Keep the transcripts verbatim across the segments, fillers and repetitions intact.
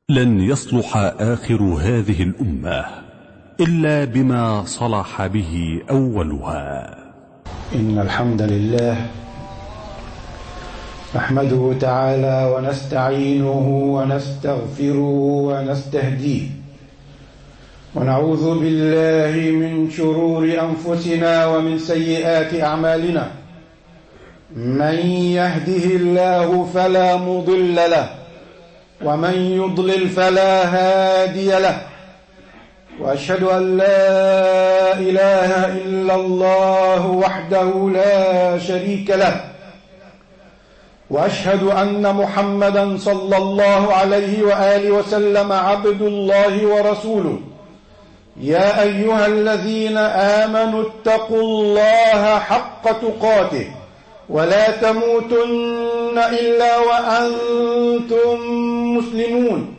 لن يصلح آخر هذه الأمة إلا بما صلح به أولها. إن الحمد لله نحمده تعالى ونستعينه ونستغفره ونستهديه، ونعوذ بالله من شرور أنفسنا ومن سيئات أعمالنا. من يهده الله فلا مضل له، ومن يضلل فلا هادي له، وأشهد أن لا إله إلا الله وحده لا شريك له، وأشهد أن محمدا صلى الله عليه وآله وسلم عبد الله ورسوله. يا أيها الذين آمنوا اتقوا الله حق تقاته ولا تموتن إلا وأنتم مسلمون.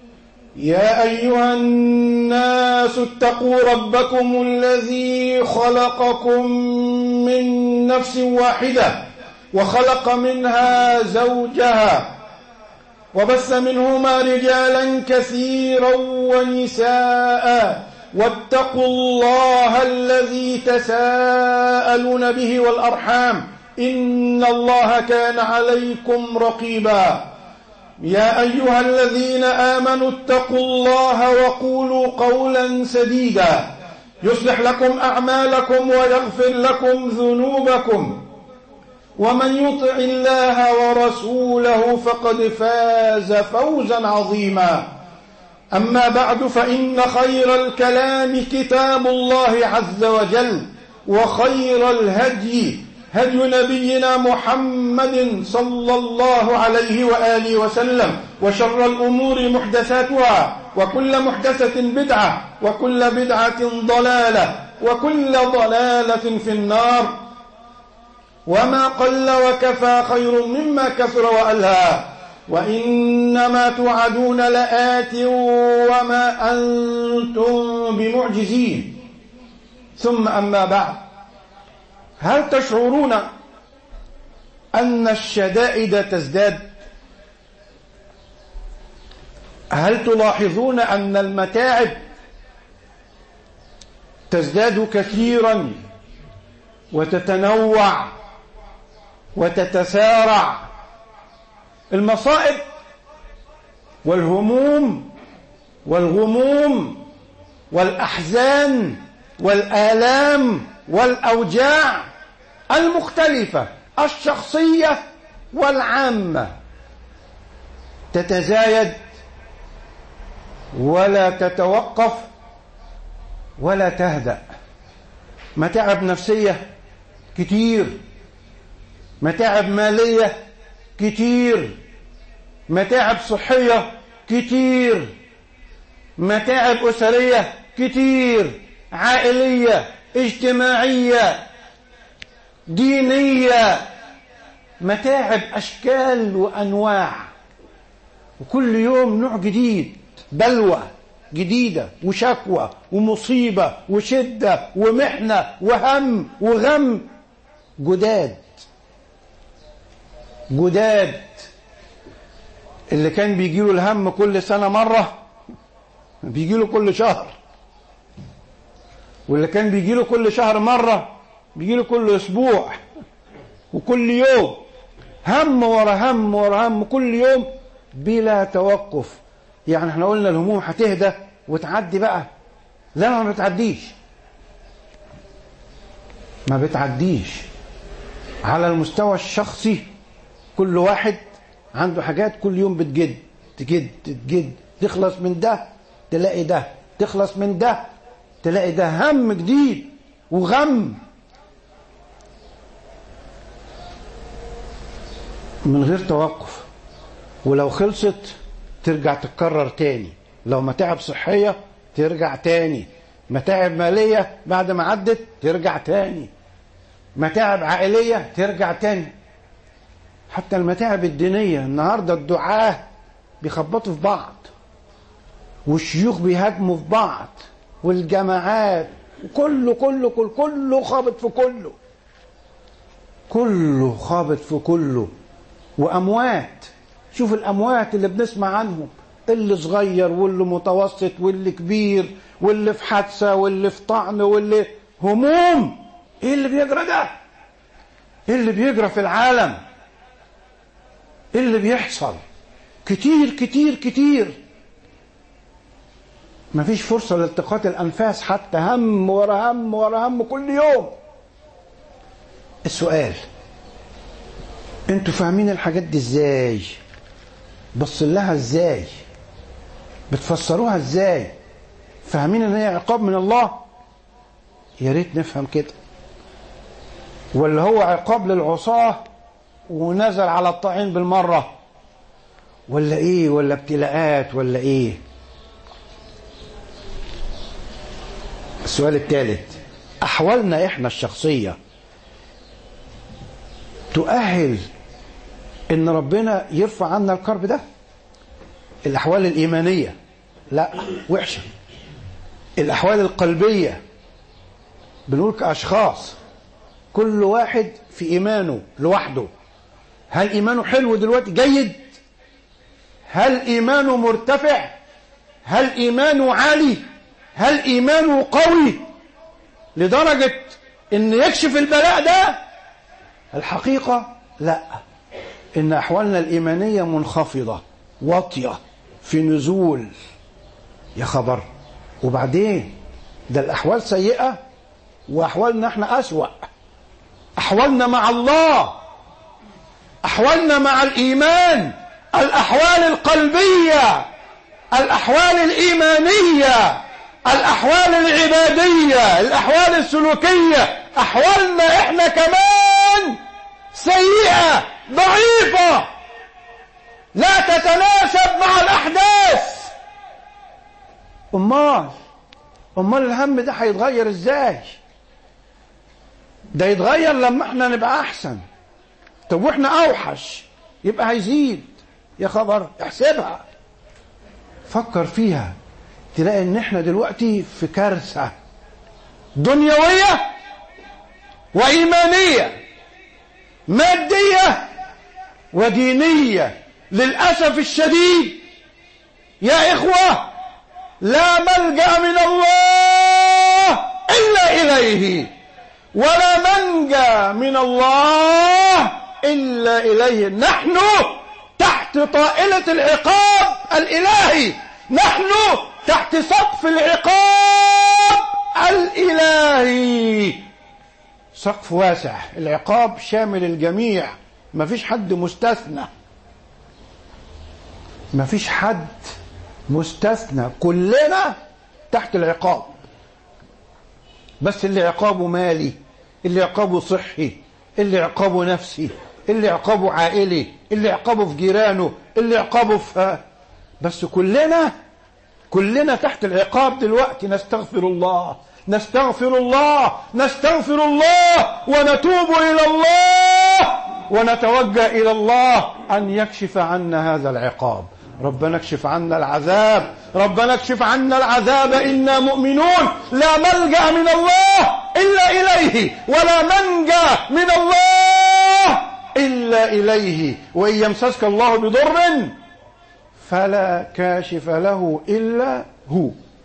يا أيها الناس اتقوا ربكم الذي خلقكم من نفس واحدة وخلق منها زوجها وبث منهما رجالا كثيرا ونساء، واتقوا الله الذي تساءلون به والأرحام إن الله كان عليكم رقيبا. يا أيها الذين آمنوا اتقوا الله وقولوا قولا سديدا يصلح لكم أعمالكم ويغفر لكم ذنوبكم، ومن يطع الله ورسوله فقد فاز فوزا عظيما. أما بعد، فإن خير الكلام كتاب الله عز وجل، وخير الهدي هدي نبينا محمد صلى الله عليه وآله وسلم، وشر الأمور محدثاتها، وكل محدثة بدعة، وكل بدعة ضلالة، وكل ضلالة في النار. وما قل وكفى خير مما كثر وألهى، وإنما توعدون لآت وما أنتم بمعجزين. ثم أما بعد، هل تشعرون أن الشدائد تزداد؟ هل تلاحظون أن المتاعب تزداد كثيرا وتتنوع وتتسارع؟ المصائب والهموم والغموم والأحزان والآلام والأوجاع المختلفة الشخصية والعامة تتزايد ولا تتوقف ولا تهدأ. متاعب نفسية كتير، متاعب مالية كتير، متاعب صحية كتير، متاعب أسرية كتير، عائلية، اجتماعية، دينية، متاعب أشكال وأنواع، وكل يوم نوع جديد، بلوى جديدة وشكوى ومصيبة وشدة ومحنة وهم وغم جداد جداد. اللي كان بيجيله الهم كل سنة مرة بيجيله كل شهر، واللي كان بيجيله كل شهر مرة بيجيله كل أسبوع وكل يوم، هم ورا هم ورا هم كل يوم بلا توقف. يعني احنا قلنا الهموم هتهدى وتعدي بقى، لا ما بتعديش، ما بتعديش. على المستوى الشخصي كل واحد عنده حاجات كل يوم بتجد تجد تجد، تخلص من ده تلاقي ده، تخلص من ده تلاقي ده، هم جديد وغم من غير توقف. ولو خلصت ترجع تتكرر تاني. لو متاعب صحية ترجع تاني، متاعب مالية بعد ما عدت ترجع تاني، متاعب عائلية ترجع تاني، حتى المتاعب الدينية. النهاردة الدعاة بيخبطوا في بعض، والشيوخ بيهاجموا في بعض، والجماعات، كله كله كله كله خابط في كله، كله خابط في كله. وأموات، شوف الأموات اللي بنسمع عنهم، اللي صغير واللي متوسط واللي كبير واللي في حادثة واللي في طعن واللي هموم. ايه اللي بيجرى ده؟ ايه اللي بيجرى في العالم؟ ايه اللي بيحصل؟ كتير كتير كتير. مفيش فرصة لالتقاط الأنفاس، حتى هم ورا هم ورا هم كل يوم. السؤال، انتوا فاهمين الحاجات دي ازاي؟ بص لها ازاي؟ بتفسروها ازاي؟ فاهمين ان هي عقاب من الله؟ يا ريت نفهم كده. ولا هو عقاب للعصاة ونزل على الطاعين بالمرة؟ ولا ايه؟ ولا ابتلاءات ولا ايه؟ السؤال الثالث، احوالنا احنا الشخصية تؤهل ان ربنا يرفع عنا الكرب ده؟ الاحوال الايمانية لا، وحشة. الاحوال القلبية بنقول كاشخاص، كل واحد في ايمانه لوحده. هل ايمانه حلو دلوقتي جيد؟ هل ايمانه مرتفع؟ هل ايمانه عالي؟ هل ايمانه قوي لدرجة ان يكشف البلاء ده؟ الحقيقة لا، ان احوالنا الايمانية منخفضة واطية في نزول. يا خبر. وبعدين ده الاحوال سيئة واحوالنا احنا اسوأ. احوالنا مع الله، احوالنا مع الايمان، الاحوال القلبية، الاحوال الايمانية، الاحوال العبادية، الاحوال السلوكية، احوالنا احنا كمان سيئة ضعيفة لا تتناسب مع الاحداث. امال امال الهم ده هيتغير ازاي؟ ده يتغير لما احنا نبقى احسن. طب واحنا اوحش يبقى هيزيد. يا خبر، احسبها، فكر فيها، تلاقي ان احنا دلوقتي في كارثة دنيوية وايمانية، مادية ودينية. للأسف الشديد يا إخوة، لا ملجأ من الله إلا إليه، ولا منجى من الله إلا إليه. نحن تحت طائلة العقاب الإلهي، نحن تحت سقف العقاب الإلهي. سقف واسع، العقاب شامل الجميع، ما فيش حد مستثنى، ما فيش حد مستثنى، كلنا تحت العقاب. بس اللي عقابه مالي، اللي عقابه صحي، اللي عقابه نفسي، اللي عقابه عائلي، اللي عقابه في جيرانه، اللي عقابه في، بس كلنا كلنا تحت العقاب دلوقتي. نستغفر الله نستغفر الله نستغفر الله ونتوب إلى الله ونتوجه إلى الله أن يكشف عنا هذا العقاب. ربنا اكشف عنا العذاب، ربنا اكشف عنا العذاب، إنا مؤمنون. لا ملجأ من الله إلا إليه، ولا منجى من الله إلا إليه. وإن يمسسك الله بضر فلا كاشف له إلا هو،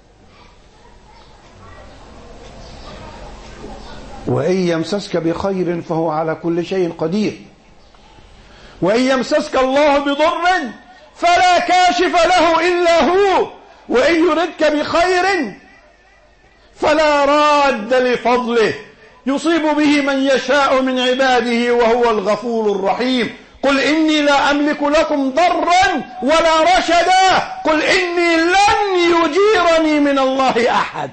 وإن يمسسك بخير فهو على كل شيء قدير. وإن يمسسك الله بضر فلا كاشف له إلا هو، وإن يردك بخير فلا راد لفضله يصيب به من يشاء من عباده وهو الغفور الرحيم. قل إني لا أملك لكم ضرا ولا رشدا، قل إني لن يجيرني من الله أحد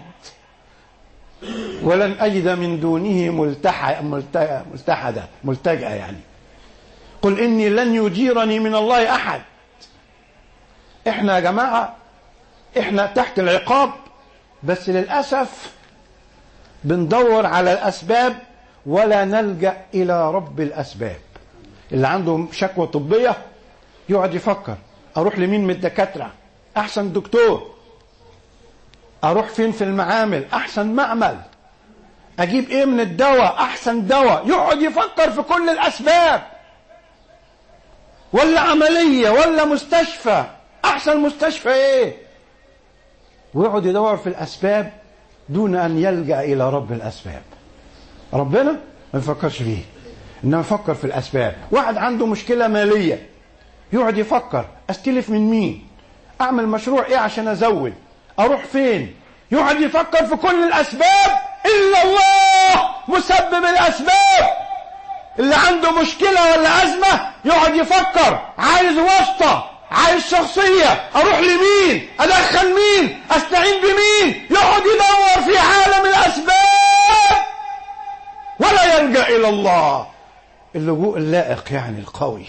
ولن أجد من دونه ملتحدا ملتجأ. يعني قل إني لن يجيرني من الله أحد. إحنا يا جماعة إحنا تحت العقاب، بس للأسف بندور على الأسباب ولا نلجأ إلى رب الأسباب. اللي عنده شكوى طبية يقعد يفكر، أروح لمين من الدكاترة أحسن دكتور، أروح فين في المعامل أحسن معمل، أجيب إيه من الدواء أحسن دواء. يقعد يفكر في كل الأسباب، ولا عملية ولا مستشفى احسن مستشفى ايه، ويقعد يدور في الاسباب دون ان يلجأ الى رب الاسباب. ربنا ما يفكرش فيه، انما يفكر في الاسباب. واحد عنده مشكله ماليه يقعد يفكر استلف من مين، اعمل مشروع ايه عشان ازود، اروح فين، يقعد يفكر في كل الاسباب الا الله مسبب الاسباب. اللي عنده مشكله ولا ازمه يقعد يفكر عايز واسطه، عايز شخصيه، اروح لمين، ادخل مين، استعين بمين، يقعد يدور في عالم الاسباب ولا يلجأ الى الله. اللجوء اللائق يعني القوي.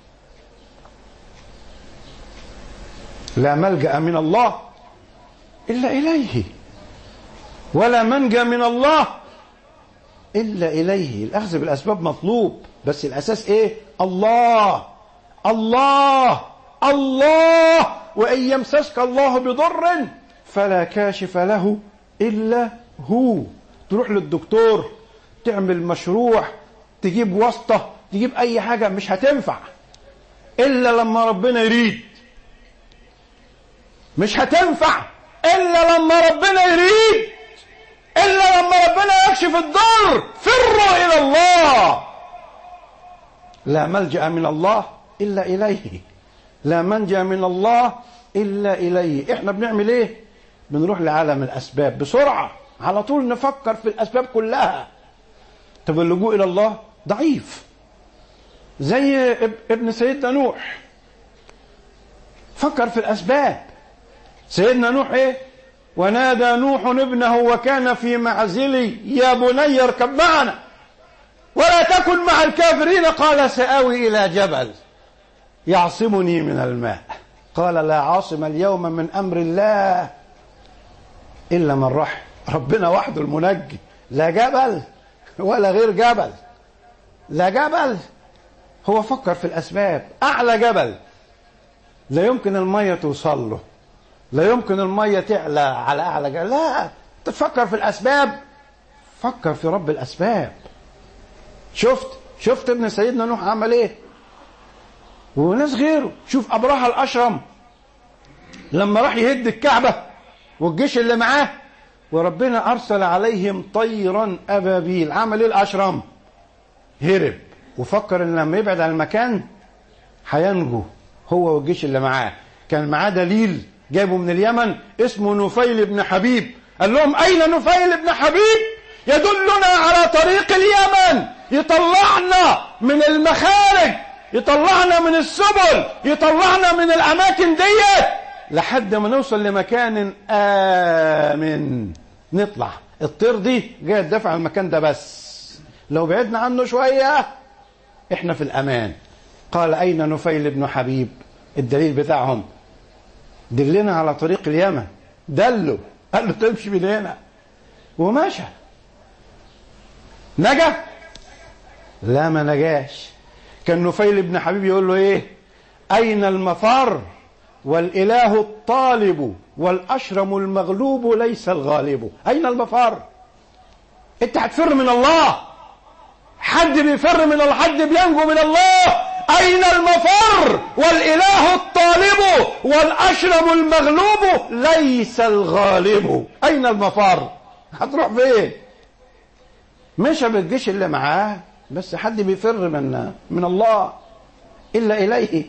لا ملجأ من الله إلا إليه، ولا منجى من الله إلا إليه. الأخذ بالأسباب مطلوب، بس الأساس إيه؟ الله الله الله. وإن يمسسك الله بضر فلا كاشف له إلا هو. تروح للدكتور، تعمل مشروع، تجيب واسطة، تجيب أي حاجة، مش هتنفع إلا لما ربنا يريد. مش هتنفع إلا لما ربنا يريد، إلا لما ربنا يكشف الضر. فروا إلى الله. لا ملجأ من الله إلا إليه، لا منجى من الله إلا إليه. إحنا بنعمل إيه؟ بنروح لعالم الأسباب بسرعة، على طول نفكر في الأسباب كلها. طب اللجوء إلى الله ضعيف، زي ابن سيدنا نوح فكر في الأسباب. سيدنا نوح إيه؟ ونادى نوح ابنه وكان في معزل يا بني اركب معنا ولا تكن مع الكافرين. قال سآوي إلى جبل يعصمني من الماء. قال لا عاصم اليوم من أمر الله إلا من رحم. ربنا وحده المنجي، لا جبل ولا غير جبل، لا جبل. هو فكر في الأسباب. أعلى جبل لا يمكن المية توصل له، لا يمكن المية تعلى على أعلى جبل، لا، تفكر في الأسباب. فكر في رب الأسباب. شفت شفت ابن سيدنا نوح عمل ايه، وناس غيره. شوف أبرهة الأشرم لما راح يهد الكعبة والجيش اللي معاه، وربنا أرسل عليهم طيرا أبابيل. عمل ايه الأشرم؟ هرب، وفكر ان لما يبعد عن المكان هينجو هو والجيش اللي معاه. كان معاه دليل جابه من اليمن اسمه نفيل بن حبيب. قال لهم أين نفيل بن حبيب؟ يدلنا على طريق اليمن، يطلعنا من المخارج، يطلعنا من السبل، يطلعنا من الأماكن ديت لحد ما نوصل لمكان آمن نطلع. الطير دي جاية تدافع عن المكان ده، بس لو بعدنا عنه شوية احنا في الأمان. قال أين نفيل بن حبيب؟ الدليل بتاعهم دلنا على طريق اليمن. دله، قال له تمشي من هنا، ومشى. نجا؟ لا، ما نجاش. كان نفيل بن حبيب يقول له ايه؟ أين المفر والإله الطالب والأشرم المغلوب ليس الغالب. أين المفر؟ انت هتفر من الله؟ حد بيفر من الله؟ حد بينجو من الله؟ أين المفر والإله الطالب والأشرم المغلوب ليس الغالب. أين المفر؟ هتروح فين؟ مشى بالجيش اللي معاه، بس حد بيفر من من الله إلا إليه.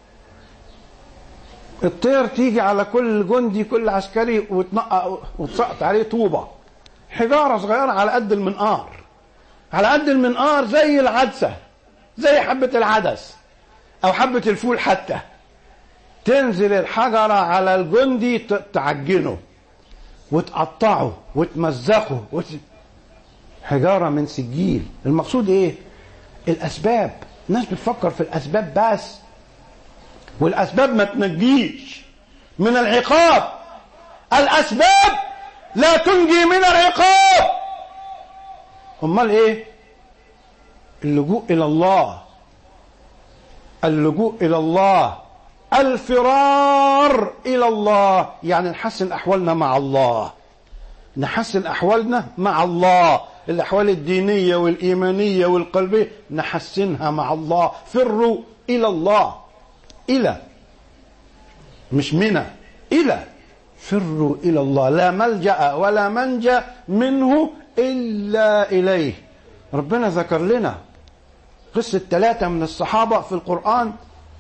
الطير تيجي على كل جندي، كل عسكري، وتنقى وتسقط عليه طوبة، حجارة صغيرة على قد المنقار، على قد المنقار، زي العدسة، زي حبة العدس أو حبة الفول حتى. تنزل الحجرة على الجندي تعجنه وتقطعه وتمزقه وت... حجارة من سجيل. المقصود إيه؟ الأسباب. الناس بتفكر في الأسباب بس، والأسباب ما تنجيش من العقاب. الأسباب لا تنجي من العقاب. أمال إيه؟ اللجوء إلى الله، اللجوء إلى الله، الفرار إلى الله. يعني نحسن أحوالنا مع الله، نحسن أحوالنا مع الله. الأحوال الدينية والإيمانية والقلبية نحسنها مع الله. فروا إلى الله. إلى مش منى، إلى. فروا إلى الله، لا ملجأ ولا منجا منه إلا إليه. ربنا ذكر لنا قصة ثلاثة من الصحابة في القرآن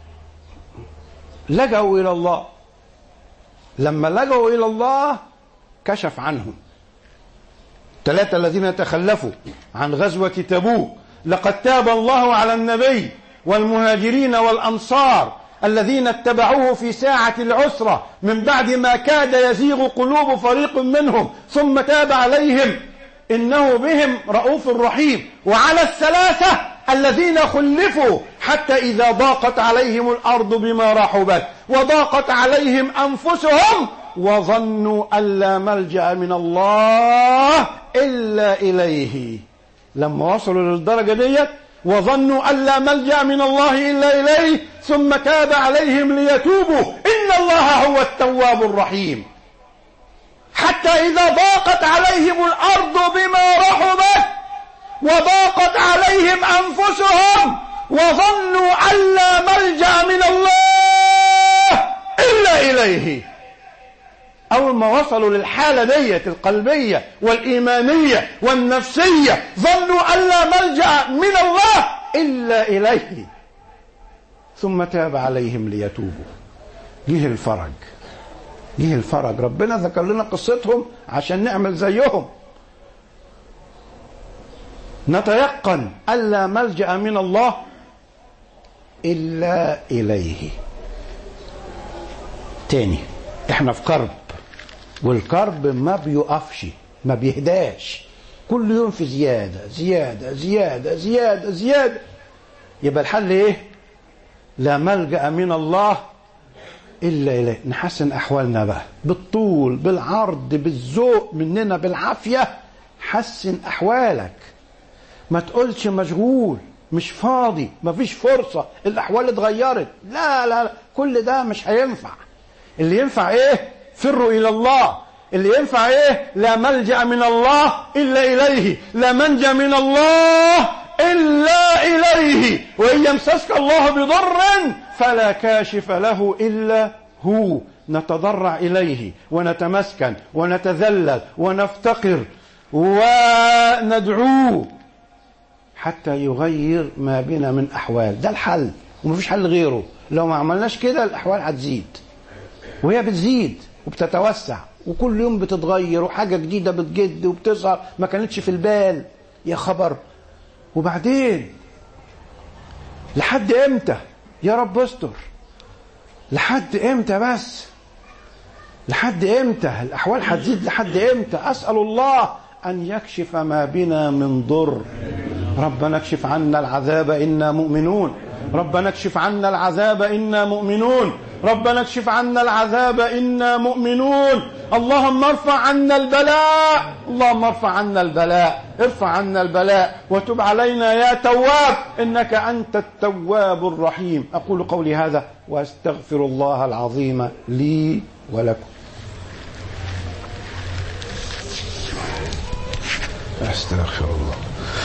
لجأوا إلى الله. لما لجأوا إلى الله كشف عنهم. ثلاثة الذين تخلفوا عن غزوة تبوك: لقد تاب الله على النبي والمهاجرين والأنصار الذين اتبعوه في ساعة العسرة من بعد ما كاد يزيغ قلوب فريق منهم ثم تاب عليهم إنه بهم رؤوف رحيم. وعلى الثلاثة الذين خلفوا حتى إذا ضاقت عليهم الأرض بما رحبت وضاقت عليهم أنفسهم وظنوا أن لا ملجأ من الله إلا إليه. لما وصلوا للدرجة ديت وظنوا أن لا ملجأ من الله إلا إليه ثم تاب عليهم ليتوبوا إن الله هو التواب الرحيم. حتى إذا ضاقت عليهم الأرض بما رحبت وضاقت عليهم أنفسهم وظنوا أن لا ملجأ من الله إلا إليه. أول ما وصلوا للحالة ديت القلبية والإيمانية والنفسية ظنوا أن لا ملجأ من الله إلا إليه ثم تاب عليهم ليتوبوا. جه الفرج، جه الفرج. ربنا ذكر لنا قصتهم عشان نعمل زيهم، نتيقن أن لا ملجأ من الله إلا إليه. تاني، احنا في كرب، والكرب ما بيقفش، ما بيهداش، كل يوم في زيادة زيادة زيادة زيادة زيادة. يبقى الحل ايه؟ لا ملجأ من الله إلا إليه. نحسن أحوالنا بقى بالطول بالعرض بالذوق مننا بالعافية. حسن أحوالك، ما تقولش مشغول مش فاضي ما فيش فرصة الأحوال اتغيرت. لا لا لا، كل ده مش هينفع. اللي ينفع ايه؟ فروا إلى الله. اللي ينفع ايه؟ لا ملجأ من الله إلا إليه، لا منجا من الله إلا إليه. وإن يمسسك الله بضر فلا كاشف له إلا هو. نتضرع إليه ونتمسكن ونتذلل ونفتقر وندعوه حتى يغير ما بنا من أحوال. ده الحل ومفيش حل غيره. لو ما عملناش كده الأحوال هتزيد، وهي بتزيد وبتتوسع وكل يوم بتتغير وحاجة جديدة بتجد وبتظهر ما كانتش في البال. يا خبر! وبعدين لحد امتى يا رب استر؟ لحد امتى بس؟ لحد امتى الأحوال هتزيد؟ لحد امتى؟ أسأل الله أن يكشف ما بنا من ضر. ربنا اكشف عنا العذاب إنا مؤمنون. ربنا اكشف عنا العذاب إنا مؤمنون. ربنا اكشف عنا العذاب إنا مؤمنون. اللهم ارفع عنا البلاء، اللهم ارفع عنا البلاء، ارفع عنا البلاء وتب علينا يا تواب إنك أنت التواب الرحيم. أقول قولي هذا وأستغفر الله العظيم لي ولكم. أستغفر الله.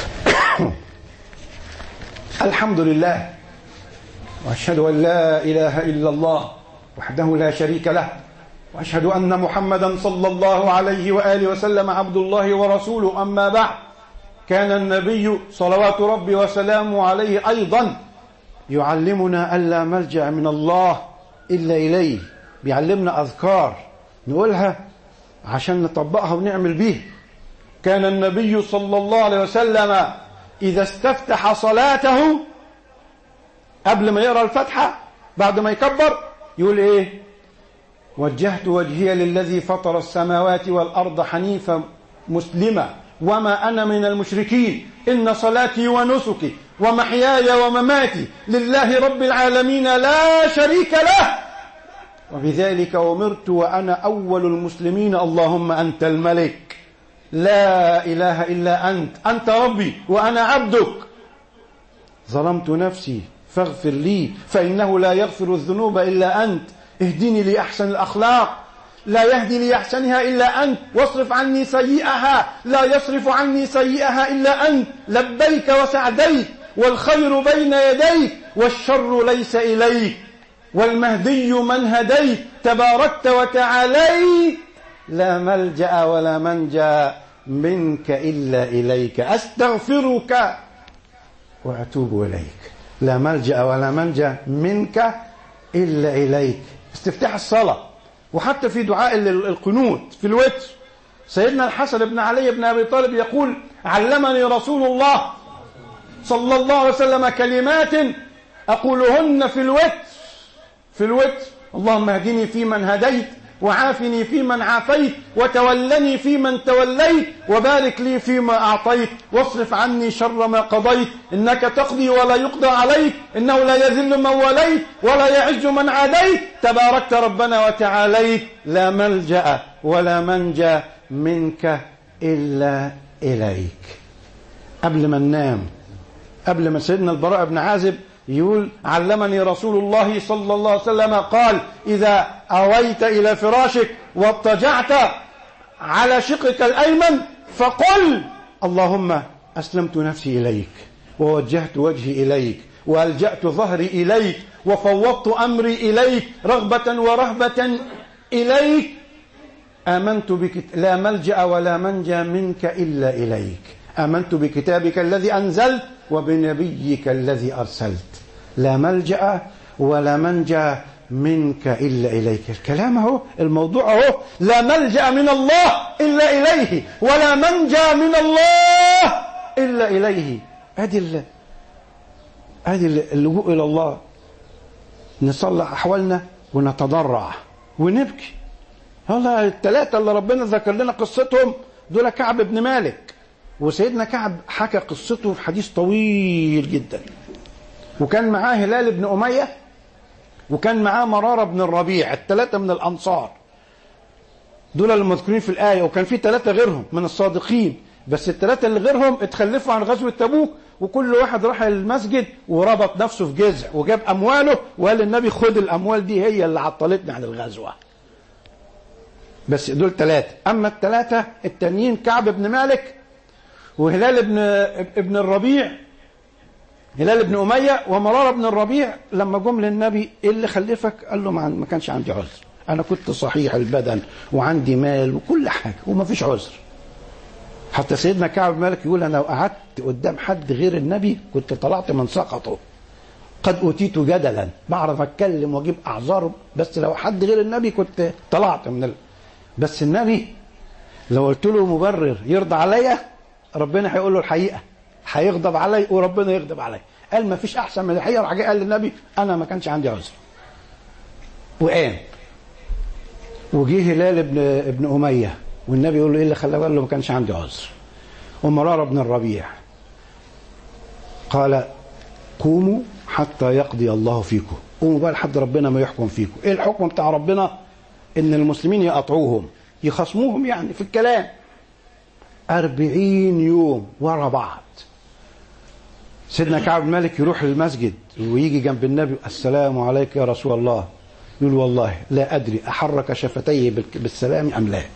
الحمد لله، وأشهد أن لا إله إلا الله وحده لا شريك له، وأشهد أن محمدا صلى الله عليه وآله وسلم عبد الله ورسوله. أما بعد، كان النبي صلوات ربي وسلامه عليه أيضا يعلمنا أن لا ملجأ من الله إلا إليه. بيعلمنا أذكار نقولها عشان نطبقها ونعمل بيه. كان النبي صلى الله عليه وسلم إذا استفتح صلاته قبل ما يقرأ الفاتحة بعد ما يكبر يقول إيه؟ وجهت وجهي للذي فطر السماوات والأرض حنيفا مسلما وما أنا من المشركين إن صلاتي ونسكي ومحياي ومماتي لله رب العالمين لا شريك له وبذلك أمرت وأنا أول المسلمين. اللهم أنت الملك لا إله إلا أنت، أنت ربي وأنا عبدك. ظلمت نفسي فاغفر لي فإنه لا يغفر الذنوب إلا أنت. اهدني لأحسن الأخلاق لا يهدي لأحسنها إلا أنت. واصرف عني سيئها لا يصرف عني سيئها إلا أنت. لبيك وسعديك والخير بين يديك والشر ليس إليك. والمهدي من هديت تباركت وتعاليت لا ملجأ ولا منجى منك إلا إليك أستغفرك وأتوب إليك. لا ملجأ ولا منجى منك إلا إليك. استفتاح الصلاة. وحتى في دعاء القنوت في الوتر سيدنا الحسن بن علي بن أبي طالب يقول علمني رسول الله صلى الله عليه وسلم كلمات أقولهن في الوتر في الوتر اللهم اهدني فيمن هديت وعافني فيمن عافيت وتولني فيمن توليت وبارك لي فيما أعطيت واصرف عني شر ما قضيت إنك تقضي ولا يقضى عليك إنه لا يذل من وليت ولا يعز من عاديت تباركت ربنا وتعاليت لا ملجأ ولا منجى منك إلا إليك. قبل ما ننام قبل ما سيدنا البراء بن عازب يقول علمني رسول الله صلى الله عليه وسلم قال إذا أويت إلى فراشك واضطجعت على شقك الأيمن فقل اللهم أسلمت نفسي إليك ووجهت وجهي إليك وألجأت ظهري إليك وفوضت أمري إليك رغبة ورهبة إليك آمنت بك لا ملجأ ولا منجى منك إلا إليك آمنت بكتابك الذي أنزلت وبنبيك الذي أرسلت لا ملجأ ولا منجى منك إلا إليك. الكلام هو الموضوع هو لا ملجأ من الله إلا إليه ولا منجى من الله إلا إليه. هذه هذه اللجوء إلى الله نصلح أحوالنا ونتضرع ونبكي. والله الثلاثة اللي ربنا ذكر لنا قصتهم دول كعب بن مالك. وسيدنا كعب حكى قصته في حديث طويل جدا. وكان معاه هلال بن أمية وكان معاه مرارة بن الربيع الثلاثة من الأنصار دول المذكورين في الآية. وكان في ثلاثة غيرهم من الصادقين بس الثلاثة اللي غيرهم اتخلفوا عن غزوة تبوك وكل واحد راح المسجد وربط نفسه في جذع وجاب أمواله وقال للنبي خد الأموال دي هي اللي عطلتنا عن الغزوة. بس دول ثلاثة. أما الثلاثة التانيين كعب بن مالك وهلال بن ابن الربيع هلال بن أمية ومرارة بن الربيع لما جم للنبي ايه اللي خلفك؟ قال له ما كانش عندي عذر انا كنت صحيح البدن وعندي مال وكل حاجة وما فيش عذر. حتى سيدنا كعب بن مالك يقول انا لو قعدت قدام حد غير النبي كنت طلعت من سقطه قد أوتيت جدلا بعرف اتكلم واجيب اعذار بس لو حد غير النبي كنت طلعت من ال... بس النبي لو قلت له مبرر يرضى عليا ربنا هيقول له الحقيقة هيغضب علي وربنا يغضب علي. قال ما فيش احسن من الحقيقة. راح قال للنبي انا ما كانش عندي عذر وقام. وجيه هلال ابن ابن أمية والنبي يقول له ايه اللي خلاه؟ قال له ما كانش عندي عذر. ومرارة بن الربيع قال قوموا حتى يقضي الله فيكم. قوموا بقى لحد ربنا ما يحكم فيكم. ايه الحكم بتاع ربنا؟ ان المسلمين يقطعوهم يخصموهم يعني في الكلام أربعين يوم ورا بعض. سيدنا كعب بن مالك يروح للمسجد ويجي جنب النبي السلام عليك يا رسول الله يقول والله لا أدري أحرك شفتيه بالسلام أم لا.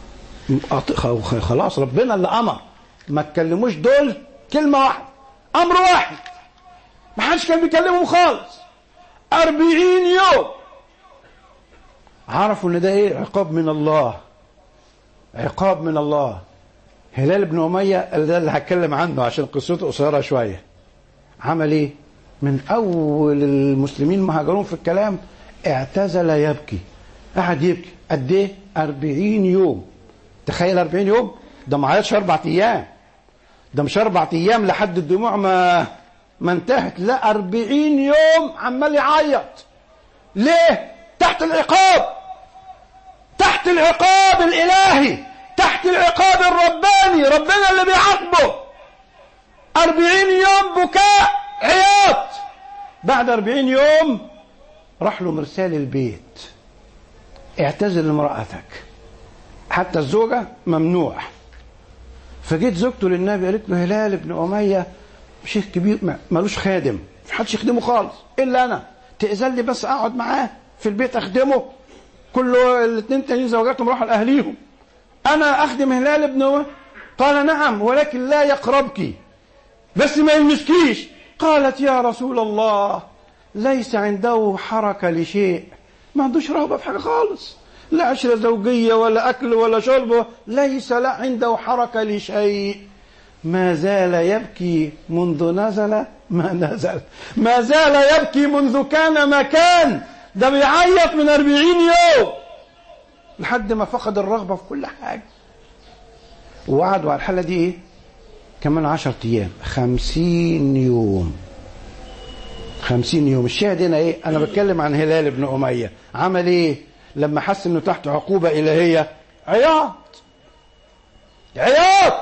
خلاص ربنا اللي أمر ما تكلموش دول كلمة واحدة أمر واحد ما حدش كان بيكلمهم خالص. أربعين يوم عرفوا ان ده ايه؟ عقاب من الله عقاب من الله. هلال بن أمية ده اللي هتكلم عنه عشان قصته قصيرة شوية. عمل ايه؟ من اول المسلمين ما هاجرون في الكلام اعتزل يبكي. قعد يبكي قد ايه؟ أربعين يوم. تخيل أربعين يوم ده ما عيطش اربع ايام ده مش اربع ايام لحد الدموع ما ما انتهت لا أربعين يوم عمال يعيط. ليه؟ تحت العقاب تحت العقاب الالهي تحت العقاب الرباني ربنا اللي بيعاقبه. أربعين يوم بكاء عياط. بعد أربعين يوم راح له مرسال البيت اعتزل امرأتك حتى الزوجة ممنوع. فجيت زوجته للنبي قالت له هلال بن أمية شيخ كبير مالوش خادم مش حدش يخدمه خالص إلا أنا تأذن لي بس أقعد معاه في البيت أخدمه. كل الاثنين تانيين زوجاتهم راحوا لأهليهم أنا أخدم هلال بن أمية. قال نعم ولكن لا يقربك بس ما يلمسكيش. قالت يا رسول الله ليس عنده حركة لشيء، ما عندوش رغبة في حاجة خالص، لا عشرة زوجية ولا أكل ولا شرب، ليس لا عنده حركة لشيء، ما زال يبكي منذ نزل ما نزل، ما زال يبكي منذ كان ما كان، ده بيعيط من أربعين يوم لحد ما فقد الرغبة في كل حاجة. وقعدوا على الحالة دي إيه؟ كمان عشرة أيام، خمسين يوم، خمسين يوم. الشاهد هنا إيه؟ أنا بتكلم عن هلال بن أمية. عمل إيه لما حس إنه تحت عقوبة إلهية؟ عياط، عياط،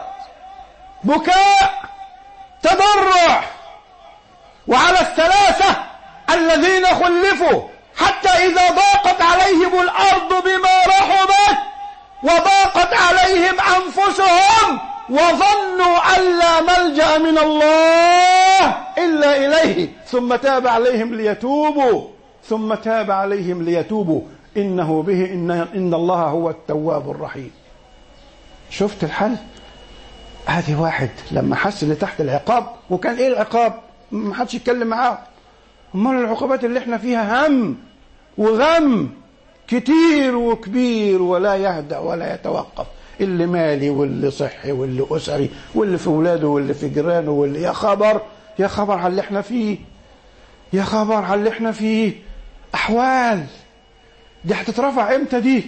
بكاء، تضرع. وعلى الثلاثة الذين خلفوا حتى إذا ضاقت عليهم الأرض بما رحبت وضاقت عليهم أنفسهم وظنوا أن لا ملجأ من الله إلا إليه ثم تاب عليهم ليتوبوا ثم تاب عليهم ليتوبوا إنه به إن, إن الله هو التواب الرحيم. شفت الحل؟ هذه واحد لما حس اللي تحت العقاب. وكان إيه العقاب؟ ما حدش يتكلم معاه. أمال العقوبات اللي احنا فيها هم وغم كتير وكبير ولا يهدأ ولا يتوقف، اللي مالي واللي صحي واللي أسري واللي في ولاده واللي في جيرانه واللي يا خبر يا خبر على اللي احنا فيه، يا خبر على اللي احنا فيه. أحوال دي هتترفع امتى؟ دي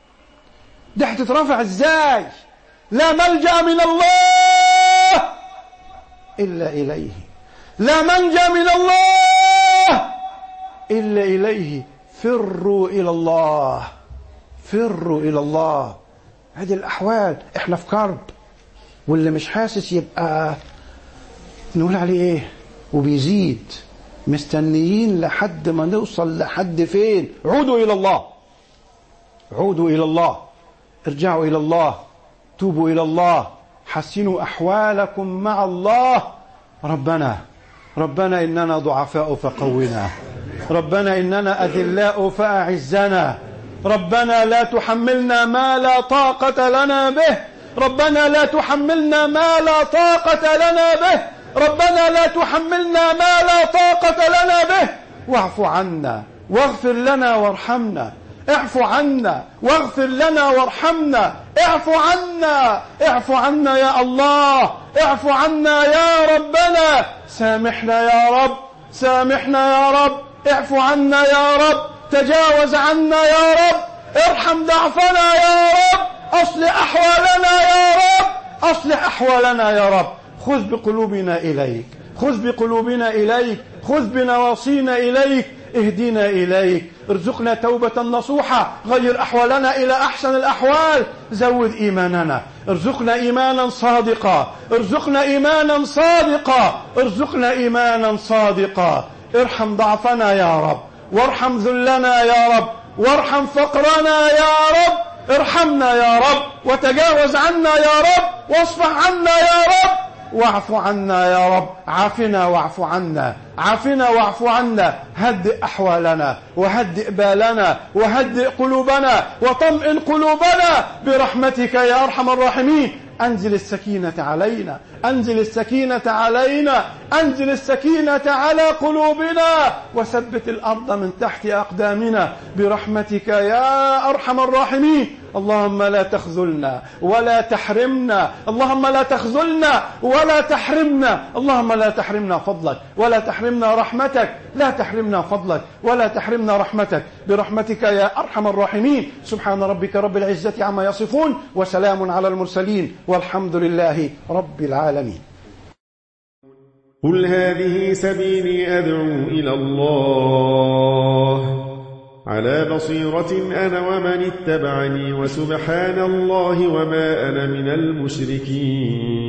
دي هتترفع ازاي؟ لا ملجأ من الله إلا إليه، لا منجا من الله إلا إليه. فروا إلى الله، فروا إلى الله. هذه الأحوال. احنا في كرب، واللي مش حاسس يبقى نقول عليه ايه؟ وبيزيد. مستنيين لحد ما نوصل لحد فين؟ عودوا إلى الله، عودوا إلى الله، ارجعوا إلى الله، توبوا إلى الله، حسنوا أحوالكم مع الله. ربنا ربنا إننا ضعفاء فقونا، ربنا إننا أذلاء فأعزنا، ربنا لا تحملنا ما لا طاقة لنا به، ربنا لا تحملنا ما لا طاقة لنا به، ربنا لا تحملنا ما لا طاقة لنا به. واعف عنا واغفر لنا وارحمنا، اعف عنا واغفر لنا وارحمنا، اعف عنا، اعف عنا يا الله، اعف عنا يا ربنا، سامحنا يا رب، سامحنا يا رب، اعف عنا يا رب، تجاوز عنا يا رب، ارحم ضعفنا يا رب، اصلح احوالنا يا رب، اصلح احوالنا يا رب. خذ بقلوبنا اليك، خذ بقلوبنا اليك، خذ بنواصينا اليك، اهدنا إليك، ارزقنا توبة نصوحة، غير أحوالنا إلى أحسن الأحوال، زود إيماننا، ارزقنا إيمانا صادقا، ارزقنا إيمانا صادقا، ارزقنا إيمانا صادقا. ارحم ضعفنا يا رب، وارحم ذلنا يا رب، وارحم فقرنا يا رب، ارحمنا يا رب، وتجاوز عنا يا رب، واصفح عنا يا رب، واعف عنا يا رب، عافنا واعف عنا، عافنا واعف عنا. هدئ أحوالنا وهدئ بالنا وهدئ قلوبنا وطمئن قلوبنا برحمتك يا أرحم الراحمين. أنزل السكينة علينا، أنزل السكينة علينا، أنزل السكينة على قلوبنا، وثبت الأرض من تحت أقدامنا برحمتك يا أرحم الراحمين. اللهم لا تخذلنا ولا تحرمنا، اللهم لا تخذلنا ولا تحرمنا، اللهم لا تحرمنا فضلك ولا تحرمنا رحمتك، لا تحرمنا فضلك ولا تحرمنا رحمتك برحمتك يا أرحم الراحمين. سبحان ربك رب العزة عما يصفون، وسلام على المرسلين، والحمد لله رب العالمين. قل هذه سبيلي أدعو إلى الله على بصيرة أنا ومن اتبعني، وسبحان الله وما أنا من المشركين.